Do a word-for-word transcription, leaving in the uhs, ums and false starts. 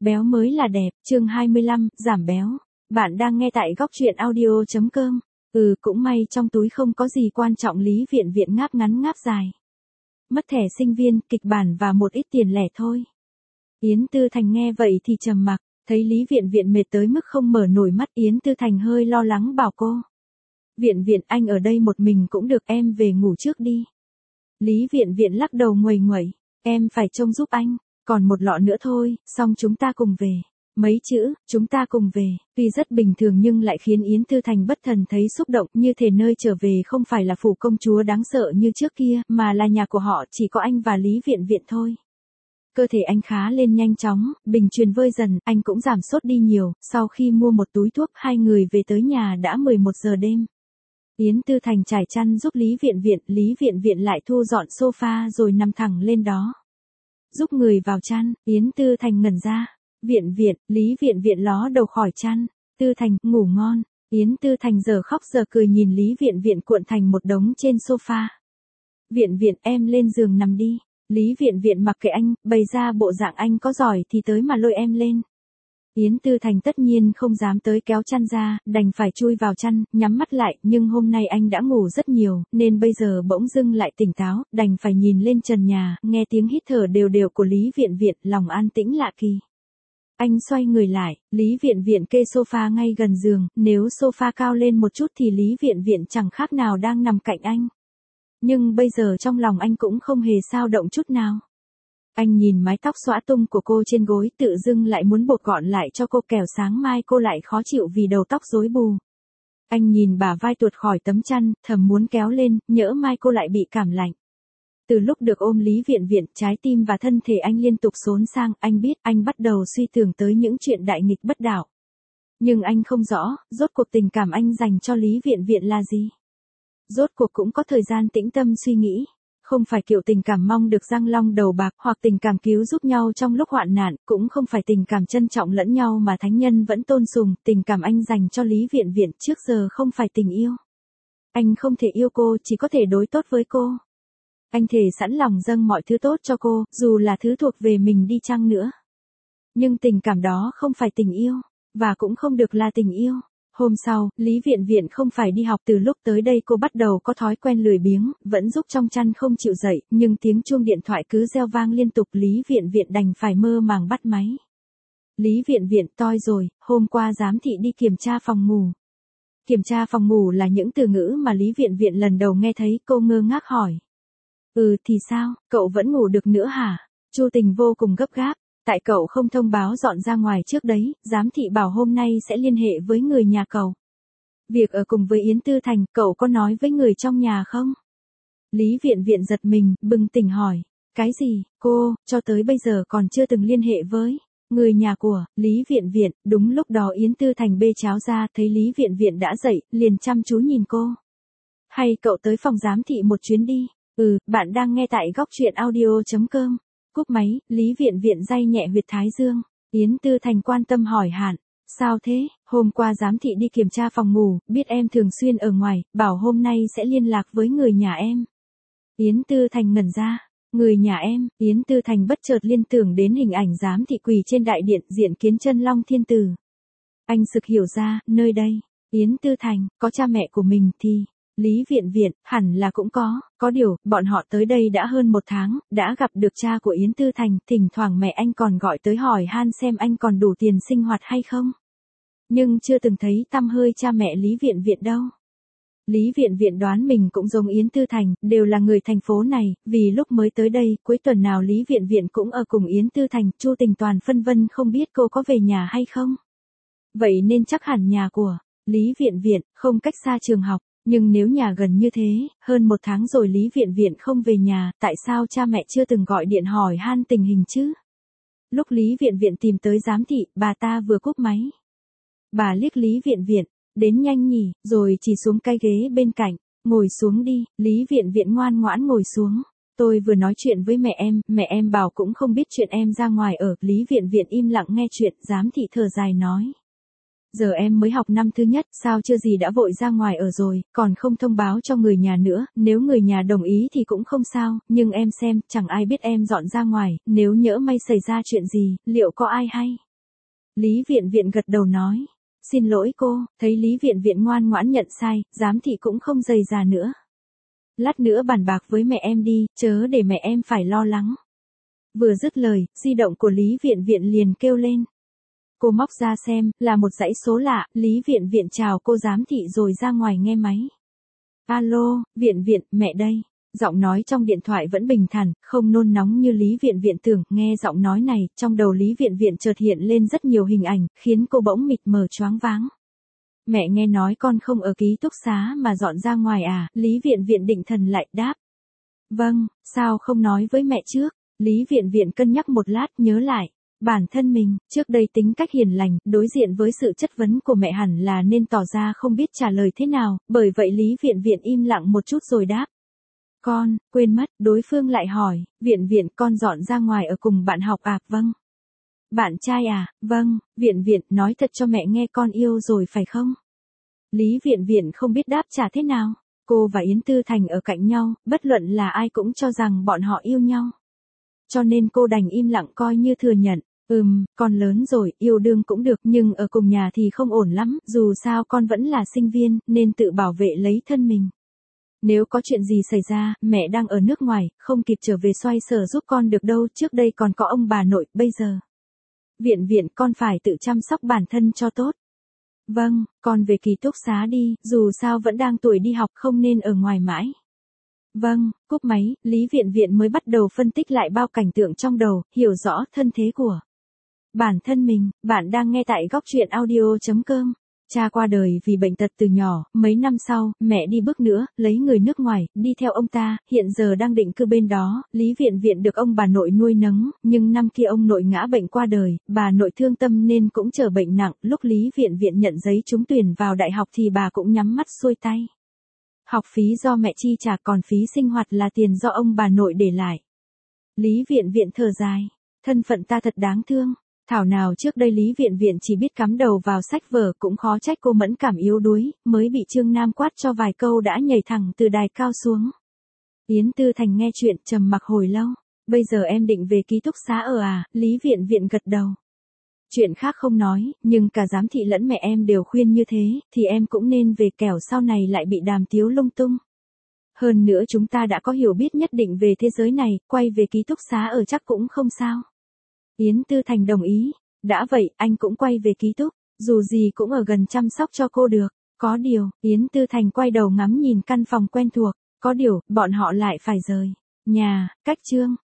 Béo mới là đẹp, chương hai mươi lăm, giảm béo. Bạn đang nghe tại góc truyện audio chấm com. Ừ, cũng may trong túi không có gì quan trọng. Lý Viện Viện ngáp ngắn ngáp dài. Mất thẻ sinh viên, kịch bản và một ít tiền lẻ thôi. Yến Tư Thành nghe vậy thì trầm mặc, thấy Lý Viện Viện mệt tới mức không mở nổi mắt. Yến Tư Thành hơi lo lắng bảo cô. Viện Viện, anh ở đây một mình cũng được, em về ngủ trước đi. Lý Viện Viện lắc đầu nguầy nguẩy, em phải trông giúp anh. Còn một lọ nữa thôi, xong chúng ta cùng về. Mấy chữ, chúng ta cùng về, tuy rất bình thường nhưng lại khiến Yến Tư Thành bất thần thấy xúc động, như thể nơi trở về không phải là phủ công chúa đáng sợ như trước kia, mà là nhà của họ, chỉ có anh và Lý Viện Viện thôi. Cơ thể anh khá lên nhanh chóng, bình truyền vơi dần, anh cũng giảm sốt đi nhiều, sau khi mua một túi thuốc, hai người về tới nhà đã mười một giờ đêm. Yến Tư Thành trải chăn giúp Lý Viện Viện, Lý Viện Viện lại thu dọn sofa rồi nằm thẳng lên đó. Giúp người vào chăn, Yến Tư Thành ngẩn ra. Viện Viện, Lý Viện Viện ló đầu khỏi chăn. Tư Thành, ngủ ngon. Yến Tư Thành giờ khóc giờ cười nhìn Lý Viện Viện cuộn thành một đống trên sofa. Viện Viện, em lên giường nằm đi. Lý Viện Viện mặc kệ anh, bày ra bộ dạng anh có giỏi thì tới mà lôi em lên. Yến Tư Thành tất nhiên không dám tới kéo chăn ra, đành phải chui vào chăn, nhắm mắt lại, nhưng hôm nay anh đã ngủ rất nhiều, nên bây giờ bỗng dưng lại tỉnh táo, đành phải nhìn lên trần nhà, nghe tiếng hít thở đều đều của Lý Viện Viện, lòng an tĩnh lạ kỳ. Anh xoay người lại, Lý Viện Viện kê sofa ngay gần giường, nếu sofa cao lên một chút thì Lý Viện Viện chẳng khác nào đang nằm cạnh anh. Nhưng bây giờ trong lòng anh cũng không hề dao động chút nào. Anh nhìn mái tóc xõa tung của cô trên gối, tự dưng lại muốn buộc gọn lại cho cô, kẻo sáng mai cô lại khó chịu vì đầu tóc rối bù. Anh nhìn bả vai tuột khỏi tấm chăn, thầm muốn kéo lên, nhỡ mai cô lại bị cảm lạnh. Từ lúc được ôm Lý Viện Viện, trái tim và thân thể anh liên tục xốn sang, anh biết, anh bắt đầu suy tưởng tới những chuyện đại nghịch bất đạo. Nhưng anh không rõ, rốt cuộc tình cảm anh dành cho Lý Viện Viện là gì. Rốt cuộc cũng có thời gian tĩnh tâm suy nghĩ. Không phải kiểu tình cảm mong được răng long đầu bạc, hoặc tình cảm cứu giúp nhau trong lúc hoạn nạn, cũng không phải tình cảm trân trọng lẫn nhau mà thánh nhân vẫn tôn sùng, tình cảm anh dành cho Lý Viện Viện trước giờ không phải tình yêu. Anh không thể yêu cô, chỉ có thể đối tốt với cô. Anh thề sẵn lòng dâng mọi thứ tốt cho cô, dù là thứ thuộc về mình đi chăng nữa. Nhưng tình cảm đó không phải tình yêu, và cũng không được là tình yêu. Hôm sau, Lý Viện Viện không phải đi học, từ lúc tới đây cô bắt đầu có thói quen lười biếng, vẫn giúp trong chăn không chịu dậy, nhưng tiếng chuông điện thoại cứ reo vang liên tục, Lý Viện Viện đành phải mơ màng bắt máy. Lý Viện Viện, toi rồi, hôm qua giám thị đi kiểm tra phòng ngủ. Kiểm tra phòng ngủ là những từ ngữ mà Lý Viện Viện lần đầu nghe thấy, cô ngơ ngác hỏi. Ừ thì sao, cậu vẫn ngủ được nữa hả? Chu Tình vô cùng gấp gáp. Tại cậu không thông báo dọn ra ngoài trước đấy, giám thị bảo hôm nay sẽ liên hệ với người nhà cậu. Việc ở cùng với Yến Tư Thành, cậu có nói với người trong nhà không? Lý Viện Viện giật mình, bừng tỉnh hỏi. Cái gì, cô, cho tới bây giờ còn chưa từng liên hệ với người nhà của Lý Viện Viện. Đúng lúc đó Yến Tư Thành bê cháo ra, thấy Lý Viện Viện đã dậy, liền chăm chú nhìn cô. Hay cậu tới phòng giám thị một chuyến đi? Ừ, bạn đang nghe tại góc truyện audio chấm com. Cúp máy, Lý Viện Viện day nhẹ huyệt thái dương. Yến Tư Thành quan tâm hỏi hạn. Sao thế, hôm qua giám thị đi kiểm tra phòng ngủ, biết em thường xuyên ở ngoài, bảo hôm nay sẽ liên lạc với người nhà em. Yến Tư Thành ngẩn ra. Người nhà em, Yến Tư Thành bất chợt liên tưởng đến hình ảnh giám thị quỳ trên đại điện diện kiến chân long thiên tử. Anh sực hiểu ra, nơi đây, Yến Tư Thành, có cha mẹ của mình thì... Lý Viện Viện, hẳn là cũng có, có điều, bọn họ tới đây đã hơn một tháng, đã gặp được cha của Yến Tư Thành, thỉnh thoảng mẹ anh còn gọi tới hỏi han xem anh còn đủ tiền sinh hoạt hay không. Nhưng chưa từng thấy tăm hơi cha mẹ Lý Viện Viện đâu. Lý Viện Viện đoán mình cũng giống Yến Tư Thành, đều là người thành phố này, vì lúc mới tới đây, cuối tuần nào Lý Viện Viện cũng ở cùng Yến Tư Thành, Chu Tình toàn phân vân không biết cô có về nhà hay không. Vậy nên chắc hẳn nhà của Lý Viện Viện, không cách xa trường học. Nhưng nếu nhà gần như thế, hơn một tháng rồi Lý Viện Viện không về nhà, tại sao cha mẹ chưa từng gọi điện hỏi han tình hình chứ? Lúc Lý Viện Viện tìm tới giám thị, bà ta vừa cúp máy. Bà liếc Lý Viện Viện, đến nhanh nhỉ, rồi chỉ xuống cái ghế bên cạnh, ngồi xuống đi, Lý Viện Viện ngoan ngoãn ngồi xuống. Tôi vừa nói chuyện với mẹ em, mẹ em bảo cũng không biết chuyện em ra ngoài ở, Lý Viện Viện im lặng nghe chuyện, giám thị thở dài nói. Giờ em mới học năm thứ nhất, sao chưa gì đã vội ra ngoài ở rồi, còn không thông báo cho người nhà nữa, nếu người nhà đồng ý thì cũng không sao, nhưng em xem, chẳng ai biết em dọn ra ngoài, nếu nhỡ may xảy ra chuyện gì, liệu có ai hay? Lý Viện Viện gật đầu nói. Xin lỗi cô, thấy Lý Viện Viện ngoan ngoãn nhận sai, giám thị cũng không dày dà nữa. Lát nữa bàn bạc với mẹ em đi, chớ để mẹ em phải lo lắng. Vừa dứt lời, di động của Lý Viện Viện liền kêu lên. Cô móc ra xem, là một dãy số lạ, Lý Viện Viện chào cô giám thị rồi ra ngoài nghe máy. Alo, Viện Viện, mẹ đây. Giọng nói trong điện thoại vẫn bình thản, không nôn nóng như Lý Viện Viện tưởng, nghe giọng nói này, trong đầu Lý Viện Viện chợt hiện lên rất nhiều hình ảnh, khiến cô bỗng mịt mờ choáng váng. Mẹ nghe nói con không ở ký túc xá mà dọn ra ngoài à, Lý Viện Viện định thần lại đáp. Vâng, sao không nói với mẹ trước, Lý Viện Viện cân nhắc một lát nhớ lại. Bản thân mình, trước đây tính cách hiền lành, đối diện với sự chất vấn của mẹ hẳn là nên tỏ ra không biết trả lời thế nào, bởi vậy Lý Viện Viện im lặng một chút rồi đáp. Con, quên mất, đối phương lại hỏi, Viện Viện con dọn ra ngoài ở cùng bạn học à, vâng. Bạn trai à, vâng, Viện Viện nói thật cho mẹ nghe con yêu rồi phải không? Lý Viện Viện không biết đáp trả thế nào, cô và Yến Tư Thành ở cạnh nhau, bất luận là ai cũng cho rằng bọn họ yêu nhau. Cho nên cô đành im lặng coi như thừa nhận. Ừm, con lớn rồi, yêu đương cũng được nhưng ở cùng nhà thì không ổn lắm, dù sao con vẫn là sinh viên, nên tự bảo vệ lấy thân mình. Nếu có chuyện gì xảy ra, mẹ đang ở nước ngoài, không kịp trở về xoay sở giúp con được đâu, trước đây còn có ông bà nội, bây giờ. Viện Viện con phải tự chăm sóc bản thân cho tốt. Vâng, con về ký túc xá đi, dù sao vẫn đang tuổi đi học không nên ở ngoài mãi. Vâng, cúp máy, Lý Viện Viện mới bắt đầu phân tích lại bao cảnh tượng trong đầu, hiểu rõ thân thế của bản thân mình. Bạn đang nghe tại góc truyện audio chấm com. Cha qua đời vì bệnh tật từ nhỏ, mấy năm sau, mẹ đi bước nữa, lấy người nước ngoài, đi theo ông ta, hiện giờ đang định cư bên đó, Lý Viện Viện được ông bà nội nuôi nấng, nhưng năm kia ông nội ngã bệnh qua đời, bà nội thương tâm nên cũng trở bệnh nặng, lúc Lý Viện Viện nhận giấy trúng tuyển vào đại học thì bà cũng nhắm mắt xuôi tay. Học phí do mẹ chi trả còn phí sinh hoạt là tiền do ông bà nội để lại. Lý Viện Viện thở dài, thân phận ta thật đáng thương. Thảo nào trước đây Lý Viện Viện chỉ biết cắm đầu vào sách vở, cũng khó trách cô mẫn cảm yếu đuối, mới bị Trương Nam quát cho vài câu đã nhảy thẳng từ đài cao xuống. Yến Tư Thành nghe chuyện trầm mặc hồi lâu. Bây giờ em định về ký túc xá ở à, Lý Viện Viện gật đầu. Chuyện khác không nói, nhưng cả giám thị lẫn mẹ em đều khuyên như thế, thì em cũng nên về, kẻo sau này lại bị đàm tiếu lung tung. Hơn nữa chúng ta đã có hiểu biết nhất định về thế giới này, quay về ký túc xá ở chắc cũng không sao. Yến Tư Thành đồng ý. Đã vậy, anh cũng quay về ký túc, dù gì cũng ở gần chăm sóc cho cô được. Có điều, Yến Tư Thành quay đầu ngắm nhìn căn phòng quen thuộc, có điều, bọn họ lại phải rời nhà, cách Trương